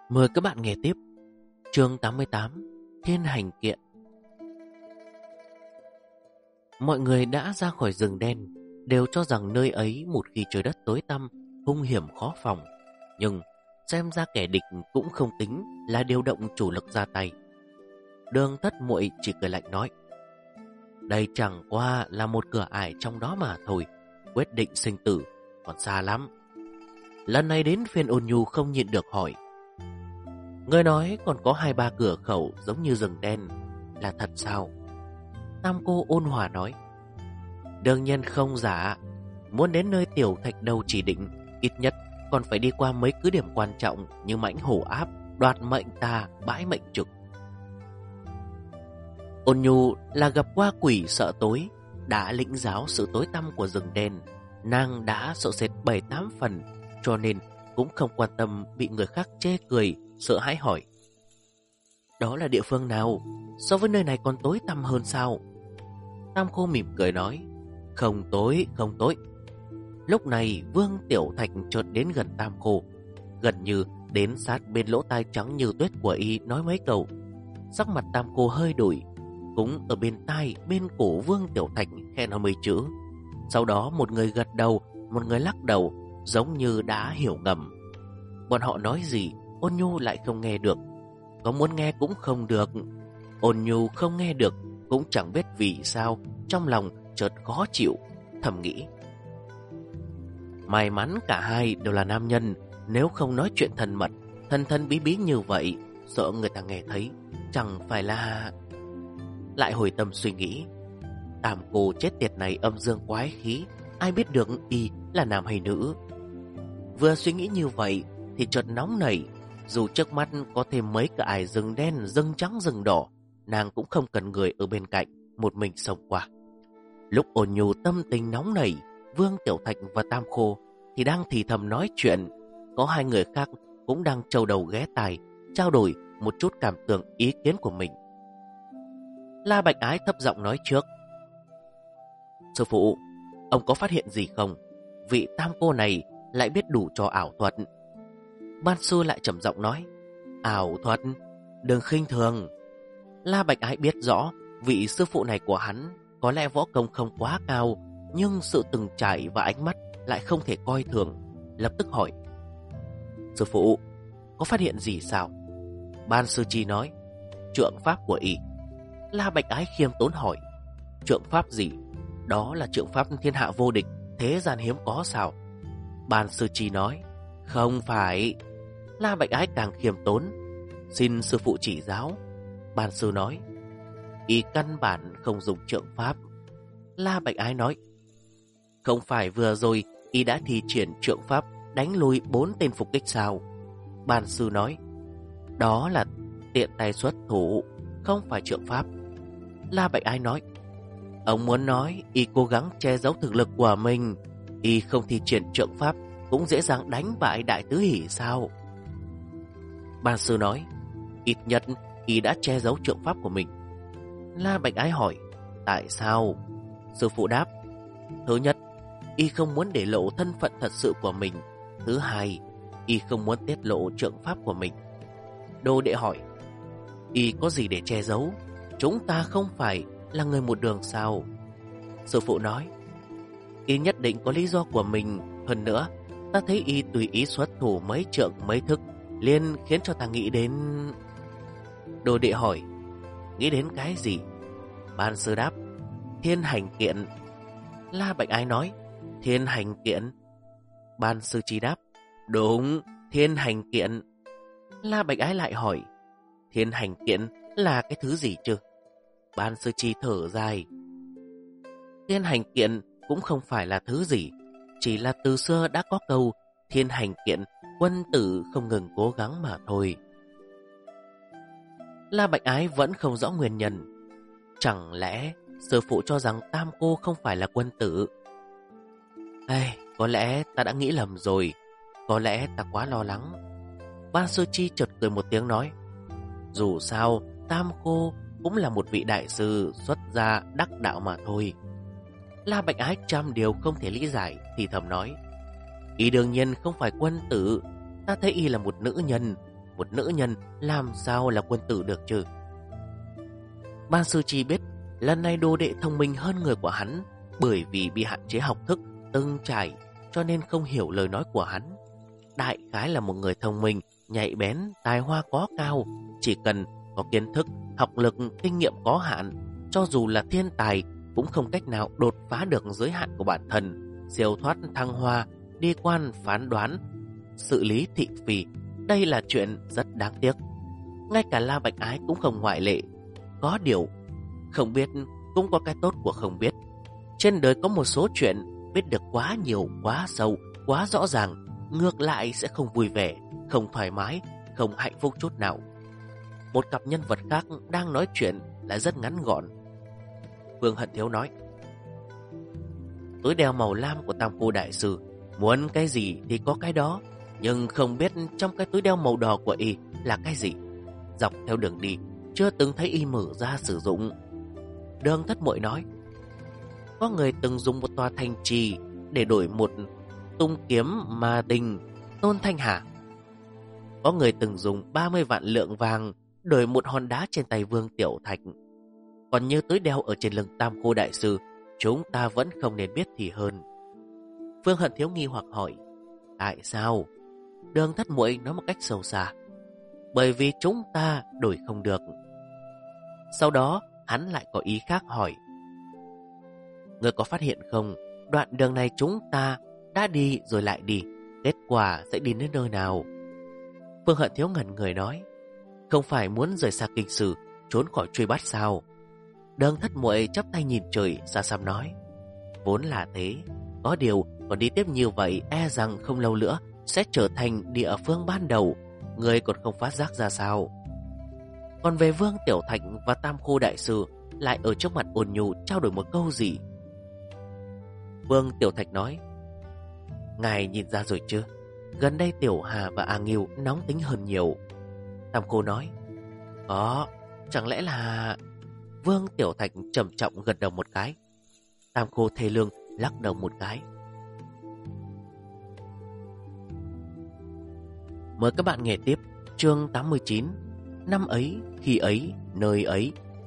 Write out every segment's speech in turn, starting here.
Mời các bạn nghe tiếp chương 88 Thiên hành kiện. Mọi người đã ra khỏi rừng đen đều cho rằng nơi ấy một khi trời đất tối tăm, hung hiểm khó phòng. Nhưng xem ra kẻ địch cũng không tính là điều động chủ lực ra tay. Đường Thất Muội chỉ cười lạnh nói: đây chẳng qua là một cửa ải trong đó mà thôi, quyết định sinh tử còn xa lắm. Lần này đến phiên Ôn Nhu không nhịn được hỏi: người nói còn có 2-3 cửa khẩu giống như rừng đen, là thật sao? Tam cô ôn hòa nói: đương nhiên không giả. Muốn đến nơi tiểu thạch đầu chỉ định, ít nhất còn phải đi qua mấy cứ điểm quan trọng như mãnh hổ áp, đoạt mệnh ta, bãi mệnh trực. Ôn Nhu là gặp qua quỷ sợ tối, đã lĩnh giáo sự tối tăm của rừng đen. Nàng đã sợ sệt 7-8 phần, cho nên cũng không quan tâm bị người khác chê cười, sợ hãi hỏi: đó là địa phương nào? So với nơi này còn tối tăm hơn sao? Tam Khô mỉm cười nói: không tối, không tối. Lúc này Vương Tiểu Thạch chợt đến gần Tam Khô, gần như đến sát bên lỗ tai trắng như tuyết của y, nói mấy câu. Sắc mặt Tam Khô hơi đổi, cũng ở bên tai bên cổ Vương Tiểu Thạch khen nói mấy chữ. Sau đó một người gật đầu, một người lắc đầu, giống như đã hiểu ngầm. Bọn họ nói gì Ôn Nhu lại không nghe được, có muốn nghe cũng không được. Ôn Nhu không nghe được cũng chẳng biết vì sao, trong lòng chợt khó chịu, thầm nghĩ: may mắn cả hai đều là nam nhân, nếu không nói chuyện thân mật, thân thân bí bí như vậy, sợ người ta nghe thấy, chẳng phải là... Lại hồi tâm suy nghĩ, Tam cô chết tiệt này âm dương quái khí, ai biết được y là nam hay nữ. Vừa suy nghĩ như vậy thì chợt nóng nảy. Dù trước mắt có thêm mấy cái ải rừng đen, rừng trắng, rừng đỏ, nàng cũng không cần người ở bên cạnh, một mình xông qua. Lúc Ôn Nhu tâm tình nóng nảy, Vương Tiểu Thạch và Tam Khô thì đang thì thầm nói chuyện. Có 2 người khác cũng đang trâu đầu ghé tai, trao đổi một chút cảm tưởng ý kiến của mình. La Bạch Ái thấp giọng nói trước: sư phụ, ông có phát hiện gì không? Vị Tam cô này lại biết đủ trò ảo thuật. Ban sư lại trầm giọng nói: ảo thuật, đừng khinh thường. La Bạch Ái biết rõ vị sư phụ này của hắn có lẽ võ công không quá cao, nhưng sự từng trải và ánh mắt lại không thể coi thường. Lập tức hỏi: sư phụ, có phát hiện gì sao? Ban sư chi nói: trượng pháp của y. La Bạch Ái khiêm tốn hỏi: trượng pháp gì? Đó là trượng pháp thiên hạ vô địch, thế gian hiếm có sao? Ban sư chi nói: không phải. La Bạch Ái càng khiêm tốn: xin sư phụ chỉ giáo. Ban sư nói: y căn bản không dùng trượng pháp. La Bạch Ái nói: không phải vừa rồi y đã thi triển trượng pháp đánh lùi 4 tên phục kích sao? Ban sư nói: đó là tiện tay xuất thủ, không phải trượng pháp. La Bạch Ái nói: ông muốn nói y cố gắng che giấu thực lực của mình, y không thi triển trượng pháp cũng dễ dàng đánh bại Đại Tứ Hỷ sao? Ban sư nói: ít nhất y đã che giấu trượng pháp của mình. La Bạch Ái hỏi: tại sao? Sư phụ đáp: thứ nhất, y không muốn để lộ thân phận thật sự của mình. Thứ hai, y không muốn tiết lộ trượng pháp của mình. Đồ đệ hỏi: y có gì để che giấu? Chúng ta không phải là người một đường sao? Sư phụ nói: y nhất định có lý do của mình. Hơn nữa, ta thấy y tùy ý xuất thủ mấy trượng mấy thức, liền khiến cho ta nghĩ đến... Đồ đệ hỏi: nghĩ đến cái gì? Ban sư đáp: thiên hành kiện. La Bạch Ái nói: thiên hành kiện. Ban sư chi đáp: đúng, thiên hành kiện. La Bạch Ái lại hỏi: thiên hành kiện là cái thứ gì chứ? Ban sư chi thở dài: thiên hành kiện cũng không phải là thứ gì, chỉ là từ xưa đã có câu thiên hành kiện, quân tử không ngừng cố gắng mà thôi. La Bạch Ái vẫn không rõ nguyên nhân. Chẳng lẽ sư phụ cho rằng Tam cô không phải là quân tử? Có lẽ ta đã nghĩ lầm rồi, có lẽ ta quá lo lắng. Ban sư chi chợt cười một tiếng nói: dù sao Tam cô cũng là một vị đại sư xuất gia đắc đạo mà thôi. La Bạch Ái trăm điều không thể lý giải, thì thầm nói: y đương nhiên không phải quân tử, ta thấy y là một nữ nhân, một nữ nhân làm sao là quân tử được chứ? Ban sư chỉ biết lần này đồ đệ thông minh hơn người của hắn, bởi vì bị hạn chế học thức từng trải cho nên không hiểu lời nói của hắn. Đại khái là một người thông minh, nhạy bén, tài hoa có cao, chỉ cần có kiến thức, học lực, kinh nghiệm có hạn, cho dù là thiên tài cũng không cách nào đột phá được giới hạn của bản thân, siêu thoát thăng hoa, đi quan phán đoán, xử lý thị phi. Đây là chuyện rất đáng tiếc. Ngay cả La Bạch Ái cũng không ngoại lệ. Có điều, không biết cũng có cái tốt của không biết. Trên đời có một số chuyện biết được quá nhiều, quá sâu, quá rõ ràng, ngược lại sẽ không vui vẻ, không thoải mái, không hạnh phúc chút nào. Một cặp nhân vật khác đang nói chuyện lại rất ngắn gọn. Vương Hận Thiếu nói: túi đeo màu lam của Tam Cô đại sư, muốn cái gì thì có cái đó, nhưng không biết trong cái túi đeo màu đỏ của y là cái gì. Dọc theo đường đi chưa từng thấy y mở ra sử dụng. Đường Thất Muội nói: có người từng dùng một tòa thành trì để đổi một tung kiếm mà tình Tôn Thanh Hà. Có người từng dùng 30 vạn lượng vàng đổi một hòn đá trên tay Vương Tiểu Thạch. Còn như túi đeo ở trên lưng Tam Cô đại sư, chúng ta vẫn không nên biết thì hơn. Vương Hận Thiếu nghi hoặc hỏi: tại sao? Đường Thất Muội nói một cách sâu xa: bởi vì chúng ta đổi không được. Sau đó hắn lại có ý khác hỏi: ngươi có phát hiện không, đoạn đường này chúng ta đã đi rồi lại đi, kết quả sẽ đi đến nơi nào? Vương Hận Thiếu ngẩn người nói: không phải muốn rời xa kinh sử, trốn khỏi truy bắt sao? Đường Thất Muội chắp tay nhìn trời, xa xăm nói: vốn là thế, có điều còn đi tiếp như vậy e rằng không lâu nữa sẽ trở thành địa phương ban đầu, người còn không phát giác ra sao? Còn về Vương Tiểu Thạch và Tam Cô đại sư lại ở trước mặt Ôn Nhu trao đổi một câu gì. Vương Tiểu Thạch nói: ngài nhìn ra rồi chứ, gần đây Tiểu Hà và A Nghiêu nóng tính hơn nhiều. Tam Cô nói: có, chẳng lẽ là... Vương Tiểu Thạch trầm trọng gật đầu một cái. Tam Cô thê lương lắc đầu một cái. Mời các bạn nghe tiếp chương 89. Năm ấy, khi ấy, nơi ấy.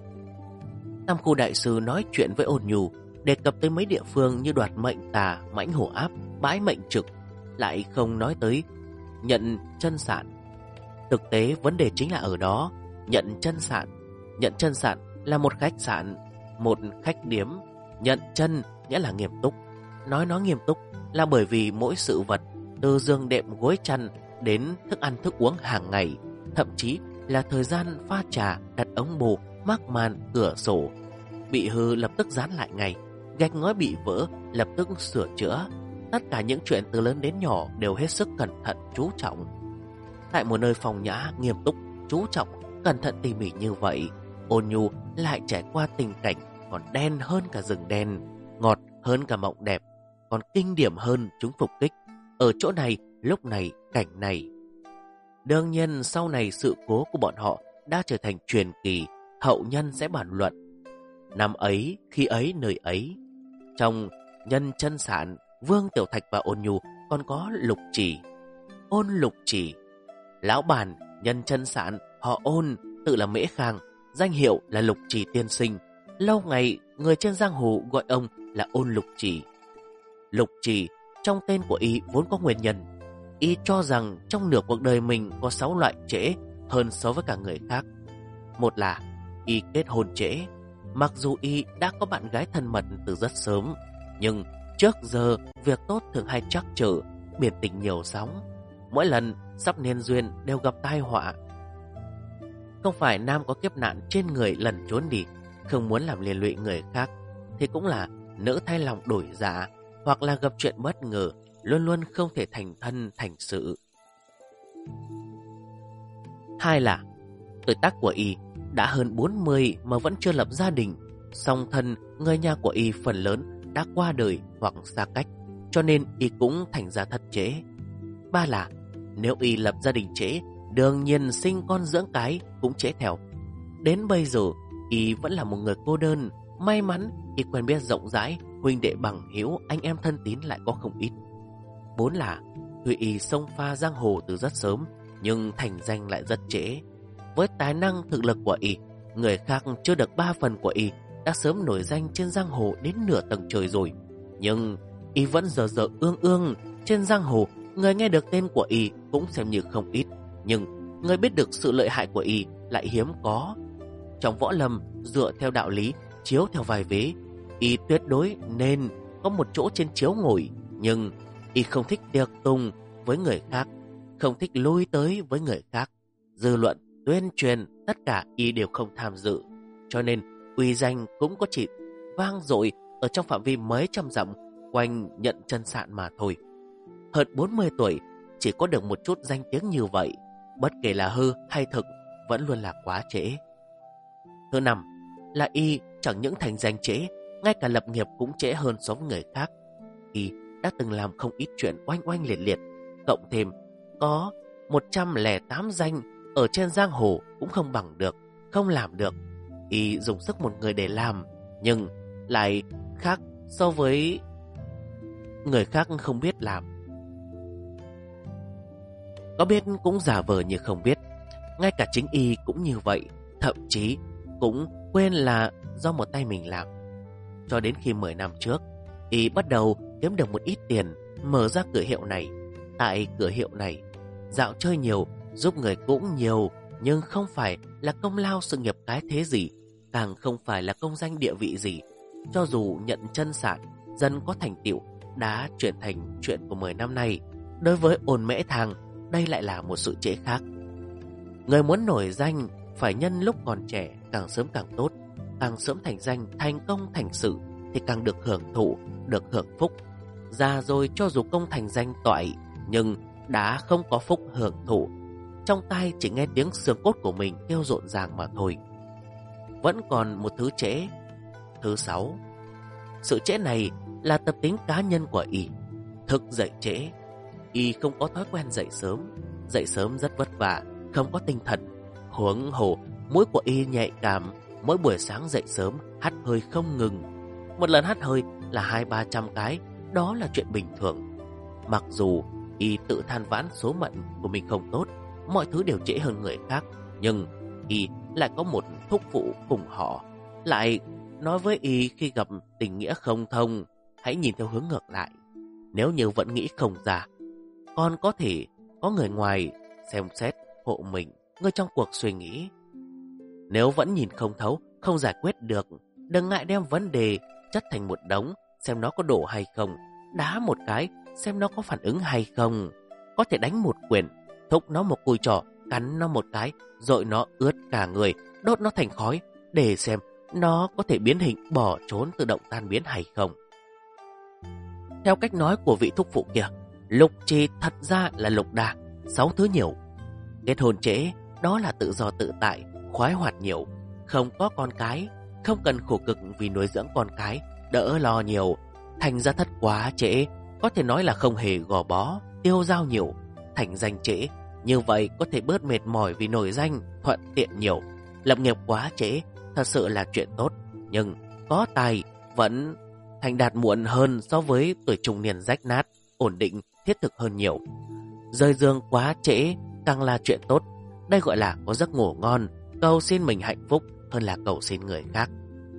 Tam Cô đại sư nói chuyện với Ôn Nhu, đề cập tới mấy địa phương như Đoạt Mệnh Tà, Mãnh Hổ Áp, Bãi Mệnh Trực, lại không nói tới Nhận Chân Sạn. Thực tế vấn đề chính là ở đó. Nhận Chân Sạn. Nhận Chân Sạn là một khách sạn, một khách điếm. Nhận chân nghĩa là nghiêm túc. Nói nó nghiêm túc là bởi vì mỗi sự vật, từ giường đệm gối chăn đến thức ăn thức uống hàng ngày, thậm chí là thời gian pha trà, đặt ống bù, mắc màn, cửa sổ, bị hư lập tức dán lại ngay, gạch ngói bị vỡ lập tức sửa chữa. Tất cả những chuyện từ lớn đến nhỏ đều hết sức cẩn thận chú trọng. Tại một nơi phong nhã, nghiêm túc, chú trọng, cẩn thận tỉ mỉ như vậy, Ôn Nhu lại trải qua tình cảnh còn đen hơn cả rừng đen, ngọt hơn cả mộng đẹp, còn kinh điển hơn chúng phục kích. Ở chỗ này, lúc này, cảnh này. Đương nhiên sau này sự cố của bọn họ đã trở thành truyền kỳ, hậu nhân sẽ bàn luận. Năm ấy, khi ấy, nơi ấy. Trong Nhân Chân Sạn, Vương Tiểu Thạch và Ôn Nhu còn có Lục Chỉ. Ôn Lục Chỉ, lão bản Nhân Chân Sạn, họ Ôn, tự là Mễ Khang, danh hiệu là Lục Chỉ tiên sinh. Lâu ngày người trên giang hồ gọi ông là Ôn Lục Chỉ. Lục Chỉ trong tên của y vốn có nguyên nhân. Y cho rằng trong nửa cuộc đời mình có 6 loại trễ hơn so với cả người khác. Một là y kết hôn trễ. Mặc dù y đã có bạn gái thân mật từ rất sớm, nhưng trước giờ việc tốt thường hay trắc trở, biển tình nhiều sóng. Mỗi lần sắp nên duyên đều gặp tai họa. Không phải nam có kiếp nạn trên người lần trốn đi, không muốn làm liên lụy người khác, thì cũng là nữ thay lòng đổi dạ, hoặc là gặp chuyện bất ngờ, luôn luôn không thể thành thân thành sự. Hai là tuổi tác của y đã hơn 40 mà vẫn chưa lập gia đình, song thân người nhà của y phần lớn đã qua đời hoặc xa cách, cho nên y cũng thành ra thất trễ. Ba là nếu y lập gia đình trễ, đương nhiên sinh con dưỡng cái cũng trễ theo. Đến bây giờ y vẫn là một người cô đơn. May mắn y quen biết rộng rãi, huynh đệ bằng hữu, anh em thân tín lại có không ít. Bốn là tuy y xông pha giang hồ từ rất sớm, nhưng thành danh lại rất trễ. Với tài năng thực lực của y, người khác chưa được 3 phần của y đã sớm nổi danh trên giang hồ đến nửa tầng trời rồi. Nhưng y vẫn dở dở ương ương. Trên giang hồ, người nghe được tên của y cũng xem như không ít, nhưng người biết được sự lợi hại của y lại hiếm có. Trong võ lâm, dựa theo đạo lý, chiếu theo vài vế, y tuyệt đối nên có một chỗ trên chiếu ngồi. Nhưng y không thích tiệc tùng với người khác, không thích lui tới với người khác. Dư luận, tuyên truyền, tất cả y đều không tham dự. Cho nên uy danh cũng có chỉ vang dội ở trong phạm vi mấy trăm dặm quanh Nhận Chân Sạn mà thôi. Hơn 40 tuổi, chỉ có được một chút danh tiếng như vậy, bất kể là hư hay thực, vẫn luôn là quá trễ. Thứ năm là y chẳng những thành danh trễ, ngay cả lập nghiệp cũng trễ hơn so với người khác. Y đã từng làm không ít chuyện oanh oanh liệt liệt, cộng thêm có 108 danh ở trên giang hồ cũng không bằng được, không làm được. Y dùng sức một người để làm, nhưng lại khác so với người khác không biết làm. Có biết cũng giả vờ như không biết. Ngay cả chính y cũng như vậy, thậm chí cũng quên là do một tay mình làm. Cho đến khi 10 năm trước, y bắt đầu kiếm được một ít tiền, mở ra cửa hiệu này. Tại cửa hiệu này, dạo chơi nhiều, giúp người cũng nhiều, nhưng không phải là công lao sự nghiệp cái thế gì, càng không phải là công danh địa vị gì. Cho dù Nhận Chân Sạn dần có thành tựu, đã chuyển thành chuyện của 10 năm nay, đối với Ôn Mễ Thang, đây lại là một sự trễ khác. Người muốn nổi danh phải nhân lúc còn trẻ, càng sớm càng tốt. Càng sớm thành danh, thành công thành sự thì càng được hưởng thụ, được hưởng phúc. Già rồi cho dù công thành danh toại, nhưng đã không có phúc hưởng thụ. Trong tai chỉ nghe tiếng xương cốt của mình kêu rộn ràng mà thôi. Vẫn còn một thứ trễ. Thứ 6. Sự trễ này là tập tính cá nhân của y. Thức dậy trễ. Y không có thói quen dậy sớm rất vất vả, không có tinh thần. Huống hồ mũi của y nhạy cảm, mỗi buổi sáng dậy sớm hắt hơi không ngừng. Một lần hắt hơi là 200-300 cái, đó là chuyện bình thường. Mặc dù y tự than vãn số mệnh của mình không tốt, mọi thứ đều trễ hơn người khác, nhưng y lại có một thúc phụ cùng họ, lại nói với y khi gặp tình nghĩa không thông, hãy nhìn theo hướng ngược lại. Nếu như vẫn nghĩ không ra, còn có thể có người ngoài xem xét hộ mình, người trong cuộc suy nghĩ. Nếu vẫn nhìn không thấu, không giải quyết được, đừng ngại đem vấn đề chất thành một đống, xem nó có đổ hay không, đá một cái, xem nó có phản ứng hay không. Có thể đánh một quyền, thúc nó một cùi trỏ, cắn nó một cái, dội nó ướt cả người, đốt nó thành khói, để xem nó có thể biến hình bỏ trốn tự động tan biến hay không. Theo cách nói của vị thúc phụ kia, lục trì thật ra là lục đà, 6 thứ nhiều. Kết hôn trễ, đó là tự do tự tại, khoái hoạt nhiều, không có con cái, không cần khổ cực vì nuôi dưỡng con cái, đỡ lo nhiều. Thành ra thất quá trễ, có thể nói là không hề gò bó, tiêu dao nhiều. Thành danh trễ, như vậy có thể bớt mệt mỏi vì nổi danh, thuận tiện nhiều. Lập nghiệp quá trễ, thật sự là chuyện tốt, nhưng có tài vẫn thành đạt muộn hơn so với tuổi trung niên rách nát, ổn định, thiết thực hơn nhiều. Rời giường quá trễ càng là chuyện tốt, đây gọi là có giấc ngủ ngon, cầu xin mình hạnh phúc hơn là cầu xin người khác.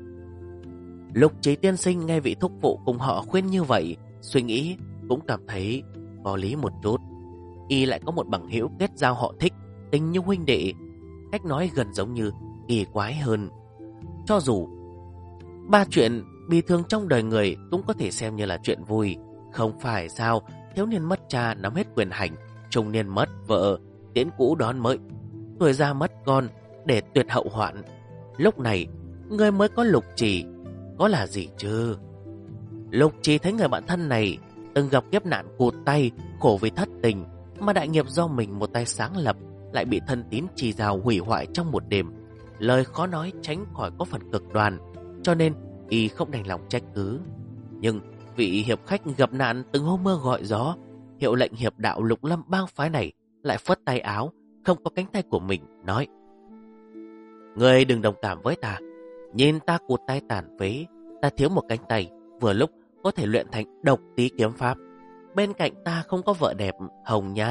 Lục Trí tiên sinh nghe vị thúc phụ cùng họ khuyên như vậy, suy nghĩ cũng cảm thấy có lý một chút. Y lại có một bằng hữu kết giao họ thích, tình như huynh đệ, cách nói gần giống như kỳ quái hơn. Cho dù 3 chuyện bi thương trong đời người cũng có thể xem như là chuyện vui, không phải sao? Thiếu niên mất cha nắm hết quyền hành, trung niên mất vợ, tiễn cũ đón mới, tuổi già mất con để tuyệt hậu hoạn. Lúc này người mới có Lục Trì, có là gì chứ? Lục Trì thấy người bạn thân này từng gặp kiếp nạn cụt tay, khổ vì thất tình, mà đại nghiệp do mình một tay sáng lập lại bị thân tín Trì Dào hủy hoại trong một đêm. Lời khó nói tránh khỏi có phần cực đoan, cho nên y không đành lòng trách cứ. Nhưng vị hiệp khách gặp nạn từng hô mưa gọi gió, hiệu lệnh hiệp đạo Lục Lâm bang phái này lại phất tay áo, không có cánh tay của mình, nói: "Ngươi đừng đồng cảm với ta, nhìn ta cụt tay tàn phế, ta thiếu một cánh tay, vừa lúc có thể luyện thành độc tí kiếm pháp. Bên cạnh ta không có vợ đẹp, hồng nhan,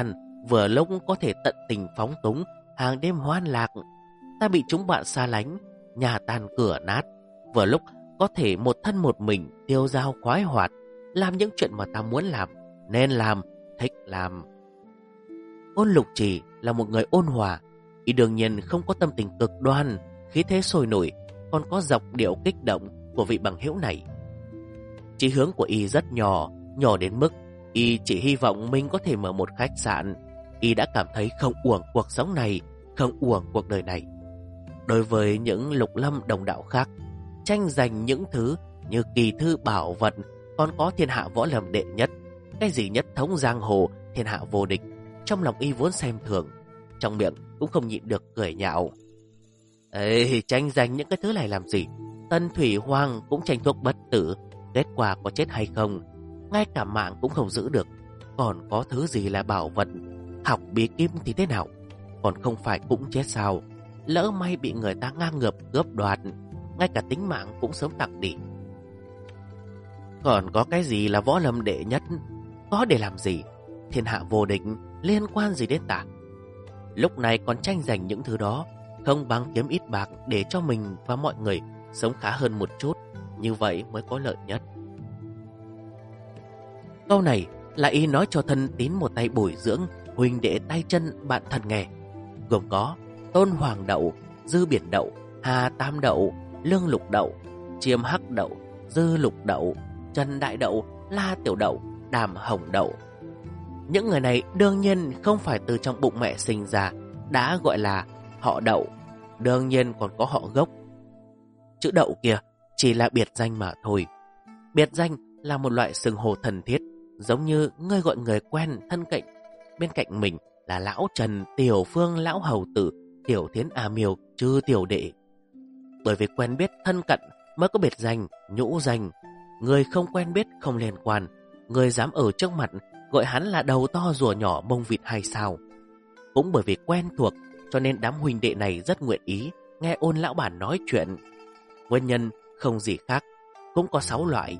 vừa lúc có thể tận tình phóng túng, hàng đêm hoan lạc. Ta bị chúng bạn xa lánh, nhà tan cửa nát, vừa lúc có thể một thân một mình tiêu dao khoái hoạt, làm những chuyện mà ta muốn làm, nên làm, thích làm. Ôn Lục Trì là một người ôn hòa, y đương nhiên không có tâm tình cực đoan, khí thế sôi nổi, còn có giọng điệu kích động của vị bằng hữu này. Chí hướng của y rất nhỏ, nhỏ đến mức y chỉ hy vọng mình có thể mở một khách sạn. Y đã cảm thấy không uổng cuộc sống này, không uổng cuộc đời này. Đối với những lục lâm đồng đạo khác, tranh giành những thứ như kỳ thư bảo vật, còn có thiên hạ võ lâm đệ nhất, cái gì nhất thống giang hồ, thiên hạ vô địch, trong lòng y vốn xem thường, trong miệng cũng không nhịn được cười nhạo. Ê, tranh giành những cái thứ này làm gì? Tân Thủy Hoàng cũng tranh thuốc bất tử, kết quả có chết hay không, ngay cả mạng cũng không giữ được, còn có thứ gì là bảo vật? Học bí kíp thì thế nào, còn không phải cũng chết sao? Lỡ may bị người ta ngang ngược cướp đoạt, ngay cả tính mạng cũng sớm tặng đi. Còn có cái gì là võ lâm đệ nhất? Có để làm gì? Thiên hạ vô địch liên quan gì đến ta? Lúc này còn tranh giành những thứ đó, không bằng kiếm ít bạc để cho mình và mọi người sống khá hơn một chút, như vậy mới có lợi nhất. Câu này là y nói cho thân tín một tay bồi dưỡng huynh đệ tay chân bạn thân nghe, gồm có Tôn Hoàng Đậu, Dư Biển Đậu, Hà Tam Đậu, Lương Lục Đậu, Chiêm Hắc Đậu, Dư Lục Đậu, Trần Đại Đậu, La Tiểu Đậu, Đàm Hồng Đậu. Những người này đương nhiên không phải từ trong bụng mẹ sinh ra, đã gọi là họ Đậu, đương nhiên còn có họ gốc. Chữ Đậu kia chỉ là biệt danh mà thôi. Biệt danh là một loại xưng hô thân thiết, giống như ngươi gọi người quen thân cận bên cạnh mình là lão Trần, Tiểu Phương, lão hầu tử, Tiểu Thiến, A Miêu, Chư Tiểu Đệ. Bởi vì quen biết thân cận mới có biệt danh, nhũ danh. Người không quen biết không liên quan, người dám ở trước mặt gọi hắn là đầu to rùa nhỏ mông vịt hay sao? Cũng bởi vì quen thuộc cho nên đám huynh đệ này rất nguyện ý nghe Ôn lão bản nói chuyện. Nguyên nhân không gì khác, cũng có 6 loại.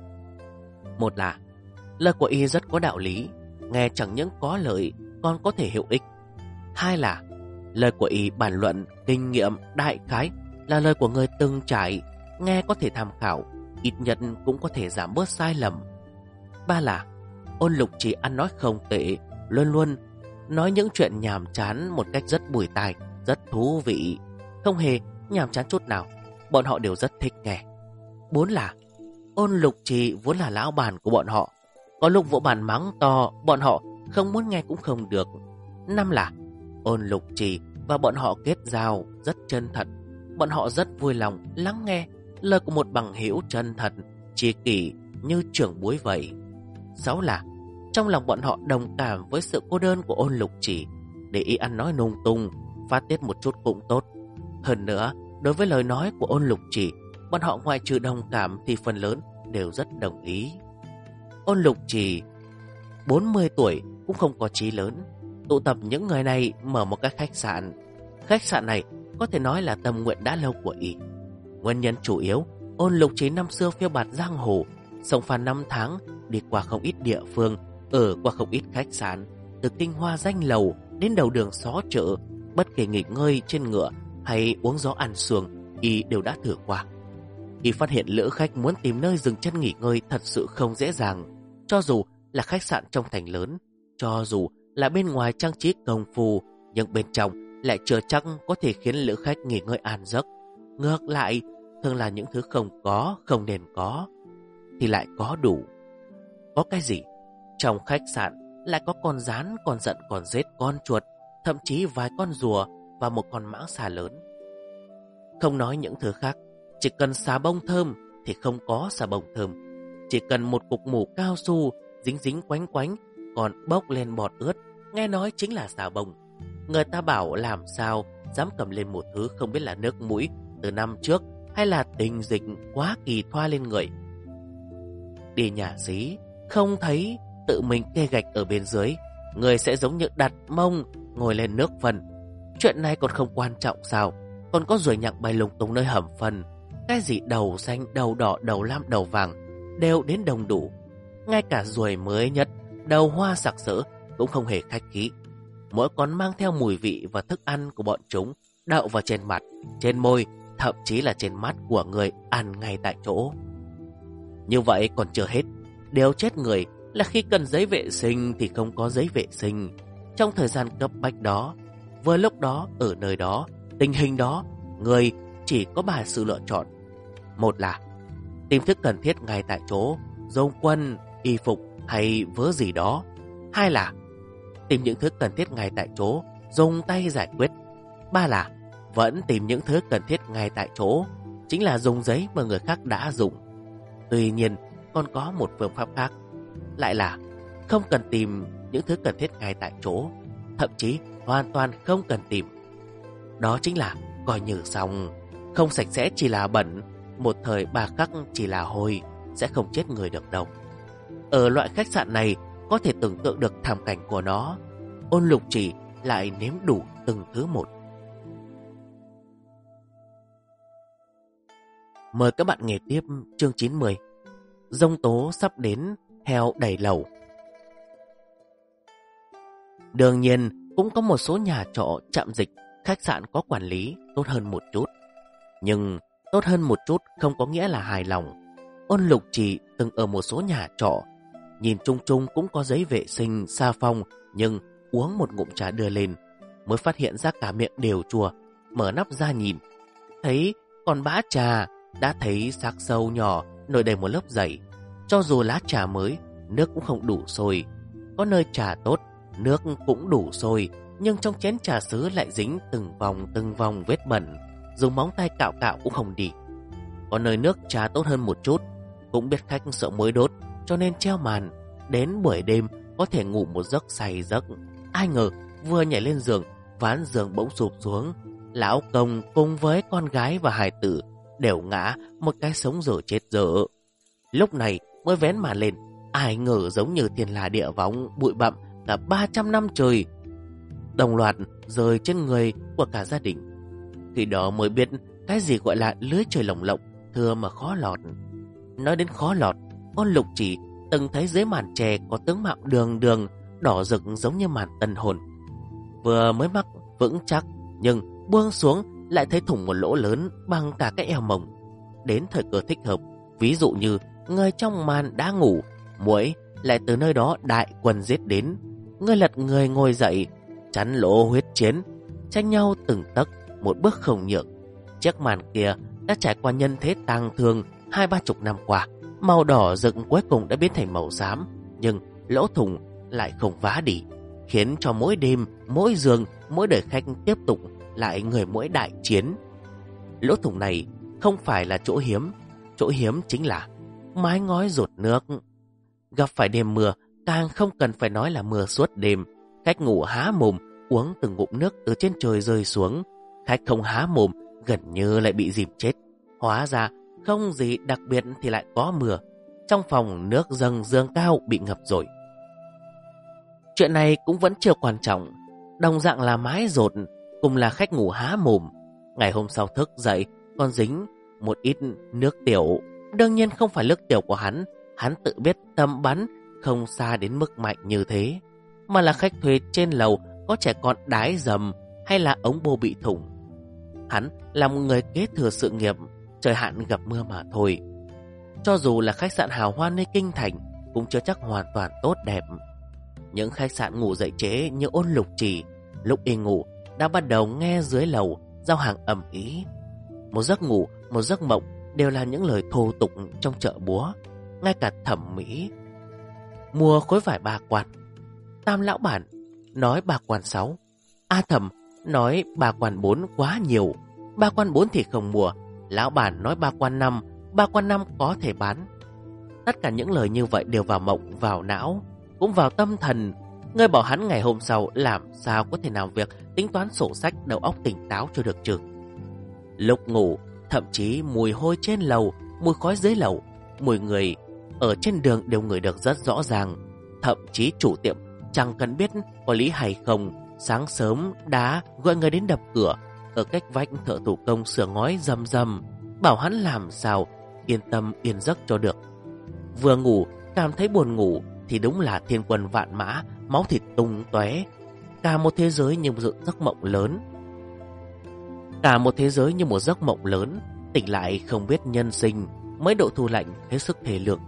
Một là lời của y rất có đạo lý, nghe chẳng những có lợi còn có thể hữu ích. Hai là lời của y bàn luận, kinh nghiệm, đại khái, là lời của người từng trải, nghe có thể tham khảo, ít nhất cũng có thể giảm bớt sai lầm. Ba là Ôn Lục Trì ăn nói không tệ, luôn luôn nói những chuyện nhàm chán một cách rất bùi tai, rất thú vị, không hề nhàm chán chút nào, bọn họ đều rất thích nghe. Bốn là Ôn Lục Trì vốn là lão bản của bọn họ, có lúc vỗ bàn mắng to, bọn họ không muốn nghe cũng không được. Năm là Ôn Lục Trì và bọn họ kết giao rất chân thật, bọn họ rất vui lòng lắng nghe lời của một bằng hữu chân thật, tri kỷ như trưởng bối vậy. Sáu là trong lòng bọn họ đồng cảm với sự cô đơn của Ôn Lục Trì, để ý ăn nói nung tung, phát tiết một chút cũng tốt. Hơn nữa, đối với lời nói của Ôn Lục Trì, bọn họ ngoại trừ đồng cảm thì phần lớn đều rất đồng ý. Ôn Lục Trì 40 tuổi cũng không có chí lớn, tụ tập những người này mở một cái khách sạn. Khách sạn này có thể nói là tâm nguyện đã lâu của y. Nguyên nhân chủ yếu, Ôn Lục Trì năm xưa phiêu bạt giang hồ, sống phàn 5 tháng, đi qua không ít địa phương, ở qua không ít khách sạn, từ tinh hoa danh lầu đến đầu đường xó chợ, bất kể nghỉ ngơi trên ngựa hay uống gió ăn xuồng, y đều đã thử qua. Y phát hiện lữ khách muốn tìm nơi dừng chân nghỉ ngơi thật sự không dễ dàng, cho dù là khách sạn trong thành lớn, cho dù là bên ngoài trang trí công phu, nhưng bên trong lại chưa chắc có thể khiến lữ khách nghỉ ngơi an giấc. Ngược lại, thường là những thứ không có, không nên có, thì lại có đủ. Có cái gì? Trong khách sạn lại có con rán, con giận, con rết, con chuột, thậm chí vài con rùa và một con mãng xà lớn. Không nói những thứ khác, chỉ cần xà bông thơm thì không có xà bông thơm. Chỉ cần một cục mủ cao su dính dính quánh quánh còn bốc lên bọt ướt, nghe nói chính là xà bông. Người ta bảo làm sao dám cầm lên một thứ không biết là nước mũi từ năm trước hay là tình dịch quá kỳ thoa lên người. Đi nhà xí không thấy tự mình kê gạch ở bên dưới, người sẽ giống như đặt mông ngồi lên nước phân. Chuyện này còn không quan trọng sao? Còn có ruồi nhặng bay lung tung nơi hầm phân, cái gì đầu xanh, đầu đỏ, đầu lam, đầu vàng đều đến đồng đủ. Ngay cả ruồi mới nhất, đầu hoa sặc sỡ cũng không hề khách khí, mỗi con mang theo mùi vị và thức ăn của bọn chúng đậu vào trên mặt, trên môi, thậm chí là trên mắt của người ăn ngay tại chỗ. Như vậy còn chưa hết, điều chết người là khi cần giấy vệ sinh thì không có giấy vệ sinh. Trong thời gian cấp bách đó, vừa lúc đó, ở nơi đó, tình hình đó, người chỉ có 3 sự lựa chọn. Một là tìm thức cần thiết ngay tại chỗ, dùng quân, y phục hay vớ gì đó. Hai là tìm những thứ cần thiết ngay tại chỗ, dùng tay giải quyết. Ba là vẫn tìm những thứ cần thiết ngay tại chỗ, chính là dùng giấy mà người khác đã dùng. Tuy nhiên, còn có một phương pháp khác, lại là không cần tìm những thứ cần thiết ngay tại chỗ, thậm chí hoàn toàn không cần tìm. Đó chính là coi như xong, không sạch sẽ chỉ là bẩn, một thời bà khắc chỉ là hôi, sẽ không chết người được đâu. Ở loại khách sạn này, có thể tưởng tượng được thảm cảnh của nó. Ôn Lục Chỉ lại nếm đủ từng thứ một. Mời các bạn nghe tiếp chương 90. Giông tố sắp đến, heo đầy lầu. Đương nhiên cũng có một số nhà trọ, trạm dịch, khách sạn có quản lý tốt hơn một chút. Nhưng tốt hơn một chút không có nghĩa là hài lòng. Ôn Lục Chỉ từng ở một số nhà trọ, nhìn chung chung cũng có giấy vệ sinh, xà phòng, nhưng uống một ngụm trà đưa lên, mới phát hiện ra cả miệng đều chua. Mở nắp ra nhìn, thấy còn bã trà, đã thấy xác sâu nhỏ nổi đầy một lớp dày. Cho dù lá trà mới, nước cũng không đủ sôi. Có nơi trà tốt, nước cũng đủ sôi, nhưng trong chén trà sứ lại dính từng vòng vết bẩn, dùng móng tay cạo cạo cũng không đi. Có nơi nước trà tốt hơn một chút, cũng biết khách sợ muối đốt, cho nên treo màn, đến buổi đêm có thể ngủ một giấc say giấc. Ai ngờ vừa nhảy lên giường, ván giường bỗng sụp xuống. Lão công cùng với con gái và hài tử đều ngã, một cái sống dở chết dở. Lúc này mới vén màn lên, ai ngờ giống như thiên la địa võng, bụi bặm cả 300 năm trời đồng loạt rơi trên người của cả gia đình. Khi đó mới biết cái gì gọi là lưới trời lồng lộng, thưa mà khó lọt. Nói đến khó lọt, Ôn Lục Chỉ từng thấy dưới màn tre có tướng mạo đường đường, đỏ rực giống như màn tân hôn. Vừa mới mắc vững chắc, nhưng buông xuống lại thấy thủng một lỗ lớn bằng cả cái eo mồng. Đến thời cơ thích hợp, ví dụ như người trong màn đã ngủ, muỗi lại từ nơi đó đại quân giết đến. Người lật người ngồi dậy, chắn lỗ huyết chiến, tranh nhau từng tấc, một bước không nhượng. Chiếc màn kia đã trải qua nhân thế tang thương 20-30 năm qua, màu đỏ rực cuối cùng đã biến thành màu xám, nhưng lỗ thủng lại không vá đi, khiến cho mỗi đêm, mỗi giường, mỗi đời khách tiếp tục lại người mỗi đại chiến. Lỗ thủng này không phải là chỗ hiếm chính là mái ngói rột nước. Gặp phải đêm mưa, càng không cần phải nói là mưa suốt đêm. Khách ngủ há mồm, uống từng ngụm nước từ trên trời rơi xuống. Khách không há mồm, gần như lại bị dìm chết. Hóa ra, không gì đặc biệt thì lại có mưa. Trong phòng nước dâng dương cao bị ngập rồi. Chuyện này cũng vẫn chưa quan trọng. Đồng dạng là mái rột, cùng là khách ngủ há mồm. Ngày hôm sau thức dậy, còn dính một ít nước tiểu. Đương nhiên không phải nước tiểu của hắn tự biết tầm bắn không xa đến mức mạnh như thế, mà là khách thuê trên lầu có trẻ con đái dầm hay là ống bô bị thủng. Hắn là một người kế thừa sự nghiệp, trời hạn gặp mưa mà thôi. Cho dù là khách sạn hào hoa nơi kinh thành cũng chưa chắc hoàn toàn tốt đẹp. Những khách sạn ngủ dậy trễ như Ôn Lục Chỉ, lúc y ngủ đã bắt đầu nghe dưới lầu giao hàng ầm ĩ. Một giấc ngủ, một giấc mộng đều là những lời thô tục trong chợ búa. Ngay cả Thẩm Mỹ mua khối vải 3 quan, Tam lão bản nói 3 quan 6, A Thẩm nói 3 quan 4 quá nhiều, 3 quan 4 thì không mua, lão bản nói 3 quan 5, 3 quan 5 có thể bán. Tất cả những lời như vậy đều vào mộng, vào não, cũng vào tâm thần. Ngươi bảo hắn ngày hôm sau làm sao có thể làm việc tính toán sổ sách, đầu óc tỉnh táo cho được chứ. Lúc ngủ, thậm chí mùi hôi trên lầu, mùi khói dưới lầu, mùi người ở trên đường đều ngửi được rất rõ ràng. Thậm chí chủ tiệm chẳng cần biết có lý hay không, sáng sớm đã gọi người đến đập cửa ở cách vách thợ thủ công sửa ngói rầm rầm, bảo hắn làm sao yên tâm yên giấc cho được. Vừa ngủ cảm thấy buồn ngủ thì đúng là thiên quân vạn mã, máu thịt tung tóe. Cả một thế giới như một giấc mộng lớn. Cả một thế giới như một giấc mộng lớn, tỉnh lại không biết nhân sinh, mấy độ thu lạnh hết sức thể lượng.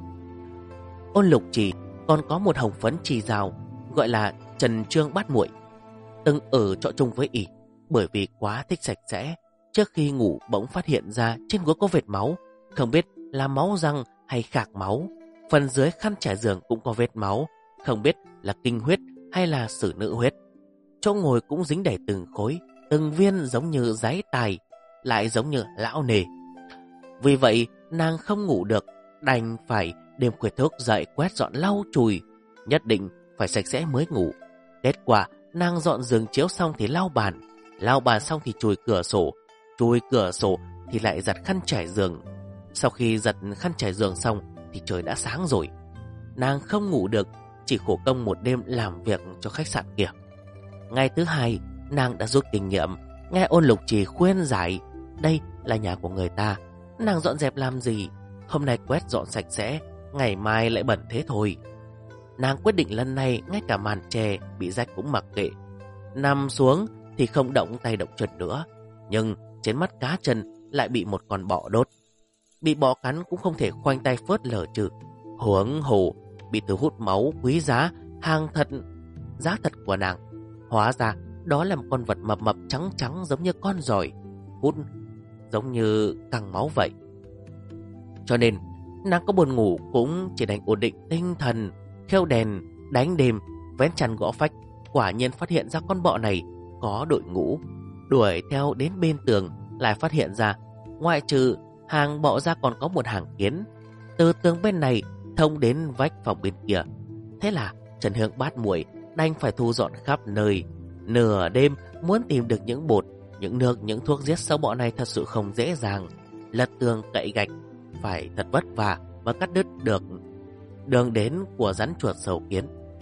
Ôn Lục Trì còn có một hồng phấn trì rào gọi là Trần Trương Bát Muội, từng ở trọ chung với ỷ. Bởi vì quá thích sạch sẽ, trước khi ngủ bỗng phát hiện ra trên gối có vệt máu, không biết là máu răng hay khạc máu. Phần dưới khăn trải giường cũng có vết máu, không biết là kinh huyết hay là sử nữ huyết. Chỗ ngồi cũng dính đầy từng khối, từng viên giống như giấy tài, lại giống như lão nề. Vì vậy nàng không ngủ được, đành phải đêm khuya thức dậy quét dọn lau chùi, nhất định phải sạch sẽ mới ngủ. Kết quả nàng dọn giường chiếu xong thì lau bàn xong thì chùi cửa sổ thì lại giặt khăn trải giường. Sau khi giặt khăn trải giường xong thì trời đã sáng rồi. Nàng không ngủ được, chỉ khổ công một đêm làm việc cho khách sạn kia. Ngày thứ hai, nàng đã rút kinh nghiệm, nghe Ôn Lục Trì khuyên giải, đây là nhà của người ta, nàng dọn dẹp làm gì, hôm nay quét dọn sạch sẽ, ngày mai lại bẩn thế thôi. Nàng quyết định lần này ngay cả màn tre bị rách cũng mặc kệ, nằm xuống thì không động tay động chân nữa. Nhưng trên mắt cá chân lại bị một con bọ đốt. Bị bọ cắn cũng không thể khoanh tay phớt lờ chứ. Huống hồ bị từ hút máu quý giá, hàng thật giá thật của nàng. Hóa ra đó là một con vật mập mập trắng trắng giống như con giỏi, hút giống như căng máu vậy. Cho nên nàng có buồn ngủ cũng chỉ đành ổn định tinh thần, khêu đèn, đánh đêm, vén chăn gõ phách. Quả nhiên phát hiện ra con bọ này có đội ngũ, đuổi theo đến bên tường, lại phát hiện ra ngoại trừ hàng bọ ra còn có một hàng kiến từ tường bên này thông đến vách phòng bên kia. Thế là Trần Hương Bát Muội đành phải thu dọn khắp nơi. Nửa đêm muốn tìm được những bột, những nước, những thuốc giết sâu bọ này thật sự không dễ dàng. Lật tường cậy gạch phải thật vất vả và cắt đứt được đường đến của rắn chuột sầu kiến.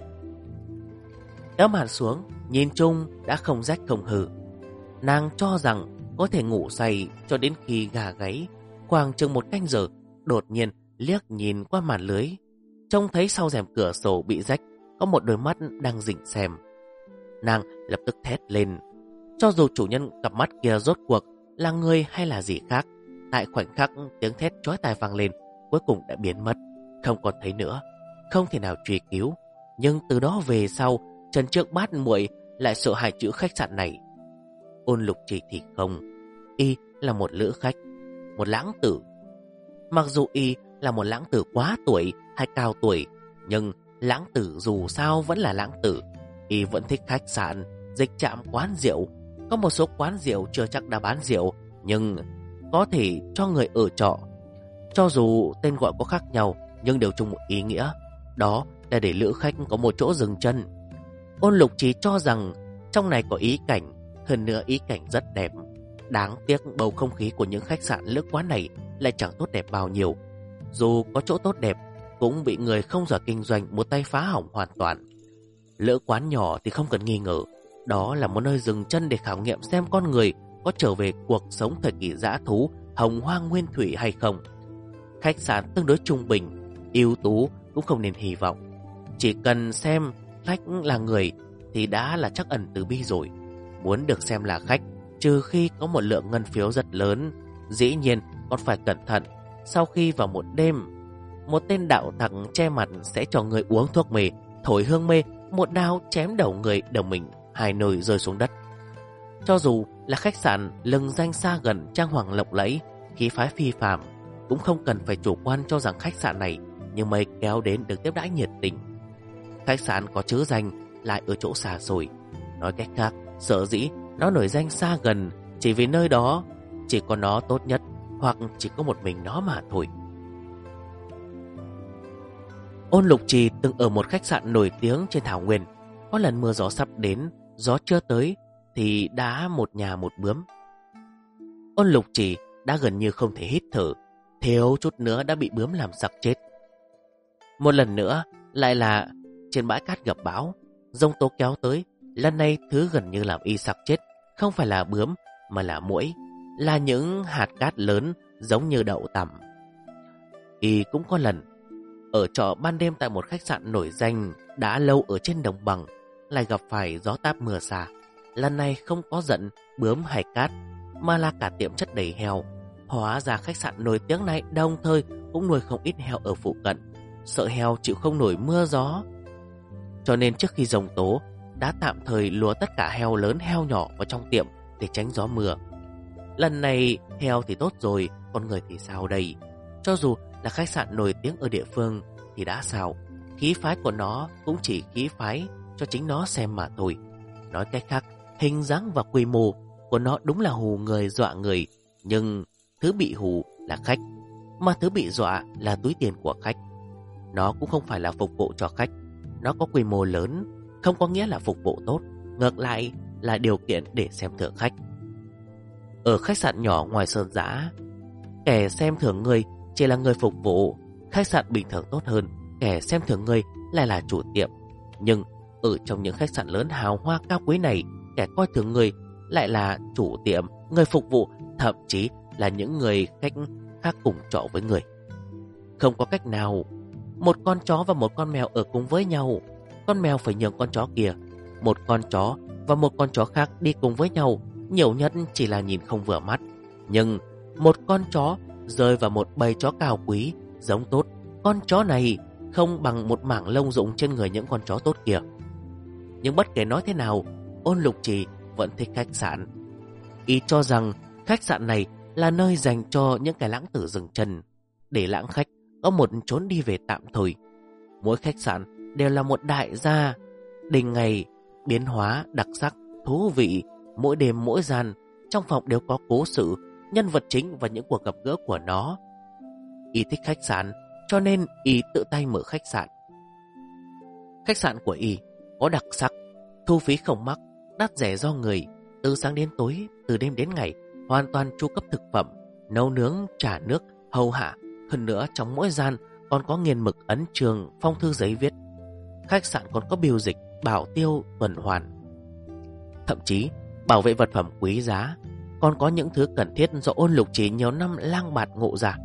Kéo màn xuống, nhìn chung đã không rách không hư. Nàng cho rằng có thể ngủ say cho đến khi gà gáy. Khoảng chừng một canh giờ, đột nhiên liếc nhìn qua màn lưới, trông thấy sau rèm cửa sổ bị rách có một đôi mắt đang rình xem. Nàng lập tức thét lên. Cho dù chủ nhân cặp mắt kia rốt cuộc là người hay là gì khác, tại khoảnh khắc tiếng thét chói tai vang lên, cuối cùng đã biến mất, không còn thấy nữa, không thể nào truy cứu. Nhưng từ đó về sau, Trần Trương Bát Muội lại sợ hai chữ khách sạn này. Ôn Lục Trì thì không, y là một lữ khách, một lãng tử. Mặc dù y là một lãng tử quá tuổi hay cao tuổi, nhưng lãng tử dù sao vẫn là lãng tử. Y vẫn thích khách sạn, dịch trạm, quán rượu. Có một số quán rượu chưa chắc đã bán rượu, nhưng có thể cho người ở trọ. Cho dù tên gọi có khác nhau, nhưng đều chung một ý nghĩa, đó là để lữ khách có một chỗ dừng chân. Ôn Lục Trì cho rằng trong này có ý cảnh, hơn nữa ý cảnh rất đẹp. Đáng tiếc bầu không khí của những khách sạn lữ quán này lại chẳng tốt đẹp bao nhiêu. Dù có chỗ tốt đẹp, cũng bị người không giỏi kinh doanh một tay phá hỏng hoàn toàn. Lữ quán nhỏ thì không cần nghi ngờ, đó là một nơi dừng chân để khảo nghiệm xem con người có trở về cuộc sống thời kỳ dã thú hồng hoang nguyên thủy hay không. Khách sạn tương đối trung bình, ưu tú cũng không nên hy vọng. Chỉ cần xem khách là người thì đã là chắc ẩn từ bi rồi. Muốn được xem là khách, trừ khi có một lượng ngân phiếu rất lớn. Dĩ nhiên còn phải cẩn thận. Sau khi vào một đêm, một tên đạo tặc che mặt sẽ cho người uống thuốc mê, thổi hương mê, một đao chém đầu người đồng mình, hai nơi rơi xuống đất. Cho dù là khách sạn lừng danh xa gần, trang hoàng lộng lẫy, khí phái phi phàm, cũng không cần phải chủ quan cho rằng khách sạn này như mây kéo đến được tiếp đãi nhiệt tình. Khách sạn có chữ danh lại ở chỗ xa xôi. Nói cách khác, sở dĩ nó nổi danh xa gần chỉ vì nơi đó chỉ có nó tốt nhất, hoặc chỉ có một mình nó mà thôi. Ôn Lục Trì từng ở một khách sạn nổi tiếng trên thảo nguyên. Có lần mưa gió sắp đến, gió chưa tới thì đã một nhà một bướm. Ôn Lục Trì đã gần như không thể hít thở, thiếu chút nữa đã bị bướm làm sặc chết. Một lần nữa lại là trên bãi cát gặp bão, giông tố kéo tới. Lần này thứ gần như làm y sặc chết không phải là bướm mà là muỗi, là những hạt cát lớn giống như đậu tằm. Y cũng có lần ở trọ ban đêm tại một khách sạn nổi danh đã lâu ở trên đồng bằng. lại gặp phải gió táp mưa xa. Lần này không có giận, bướm hay cát, mà là cả tiệm chất đầy heo. Hóa ra khách sạn nổi tiếng này đồng thời cũng nuôi không ít heo ở phụ cận. Sợ heo chịu không nổi mưa gió, cho nên trước khi giông tố đã tạm thời lùa tất cả heo lớn heo nhỏ vào trong tiệm để tránh gió mưa. Lần này heo thì tốt rồi, con người thì sao đây? Cho dù là khách sạn nổi tiếng ở địa phương thì đã sao, khí phái của nó cũng chỉ khí phái cho chính nó xem mà thôi. Nói cách khác, hình dáng và quy mô của nó đúng là hù người dọa người, nhưng thứ bị hù là khách, mà thứ bị dọa là túi tiền của khách. Nó cũng không phải là phục vụ cho khách. Nó có quy mô lớn không có nghĩa là phục vụ tốt, ngược lại là điều kiện để xem thường khách. Ở khách sạn nhỏ ngoài sơn dã, kẻ xem thường người chỉ là người phục vụ. Khách sạn bình thường tốt hơn, kẻ xem thường người lại là chủ tiệm. Nhưng ở trong những khách sạn lớn hào hoa cao quý này, kẻ coi thường người lại là chủ tiệm, người phục vụ, thậm chí là những người khách khác cùng trọ với người. Không có cách nào, một con chó và một con mèo ở cùng với nhau, con mèo phải nhường con chó kia. Một con chó và một con chó khác đi cùng với nhau, nhiều nhất chỉ là nhìn không vừa mắt. Nhưng một con chó rơi vào một bầy chó cao quý, giống tốt, con chó này không bằng một mảng lông rụng trên người những con chó tốt kia. Nhưng bất kể nói thế nào, Ôn Lục Trì vẫn thích khách sạn. Y cho rằng khách sạn này là nơi dành cho những kẻ lãng tử dừng chân, để lãng khách có một chốn đi về tạm thời. Mỗi khách sạn đều là một đại gia, đình ngày, biến hóa, đặc sắc, thú vị. Mỗi đêm mỗi gian, trong phòng đều có cố sự, nhân vật chính và những cuộc gặp gỡ của nó. Y thích khách sạn, cho nên Y tự tay mở khách sạn. Khách sạn của Y có đặc sắc, thu phí không mắc, đắt rẻ do người, từ sáng đến tối, từ đêm đến ngày, hoàn toàn chu cấp thực phẩm, nấu nướng, trả nước, hầu hạ. Hơn nữa trong mỗi gian còn có nghiền mực ấn trường, phong thư giấy viết. Khách sạn còn có biêu dịch, bảo tiêu, tuần hoàn. Thậm chí bảo vệ vật phẩm quý giá, còn có những thứ cần thiết do Ôn Lục Trì nhiều năm lang bạt ngộ ra.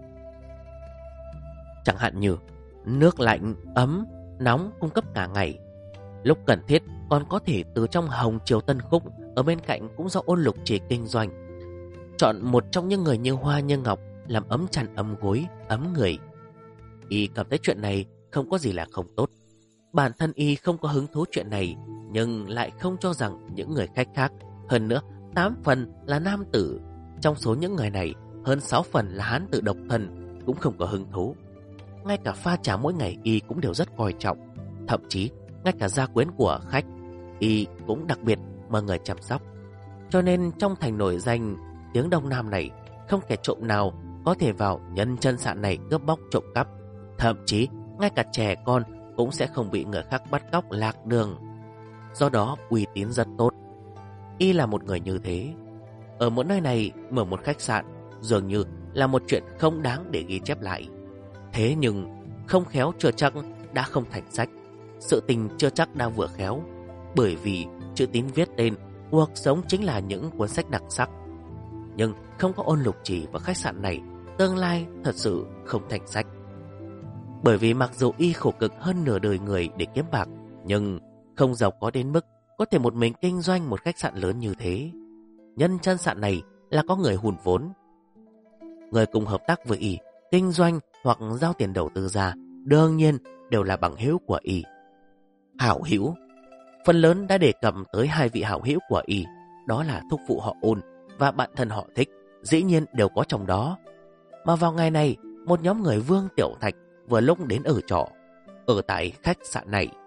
Chẳng hạn như nước lạnh, ấm, nóng cung cấp cả ngày. Lúc cần thiết còn có thể từ trong Hồng Triều Tân Khúc ở bên cạnh cũng do Ôn Lục Trì kinh doanh. Chọn một trong những người như hoa như ngọc làm ấm chăn ấm gối, ấm người. Y cảm thấy chuyện này không có gì là không tốt. Bản thân Y không có hứng thú chuyện này, nhưng lại không cho rằng những người khách khác. Hơn nữa 8 phần là nam tử, trong số những người này hơn 6 phần là hán tử độc thân, cũng không có hứng thú. Ngay cả pha trà mỗi ngày Y cũng đều rất coi trọng. Thậm chí ngay cả gia quyến của khách Y cũng đặc biệt mời người chăm sóc. Cho nên trong thành nổi danh tiếng Đông Nam này, không kẻ trộm nào có thể vào nhân chân sạn này cướp bóc trộm cắp. Thậm chí ngay cả trẻ con cũng sẽ không bị người khác bắt cóc lạc đường. Do đó uy tín rất tốt. Y là một người như thế. Ở một nơi này mở một khách sạn dường như là một chuyện không đáng để ghi chép lại. Thế nhưng không khéo chưa chắc đã không thành sách, sự tình chưa chắc đã vừa khéo. Bởi vì chữ tín viết tên cuộc sống chính là những cuốn sách đặc sắc. Nhưng không có Ôn Lục Trì và khách sạn này, tương lai thật sự không thành sách. Bởi vì mặc dù Y khổ cực hơn nửa đời người để kiếm bạc, nhưng không giàu có đến mức có thể một mình kinh doanh một khách sạn lớn như thế. Nhân chân sạn này là có người hùn vốn. Người cùng hợp tác với Y kinh doanh hoặc giao tiền đầu tư ra đương nhiên đều là bằng hữu của Y. Hảo hữu, phần lớn đã đề cập tới hai vị hảo hữu của Y, đó là thúc phụ họ Ôn và bạn thân họ Thích, dĩ nhiên đều có trong đó. Mà vào ngày này, một nhóm người Vương Tiểu Thạch vừa lúc đến ở trọ ở tại khách sạn này.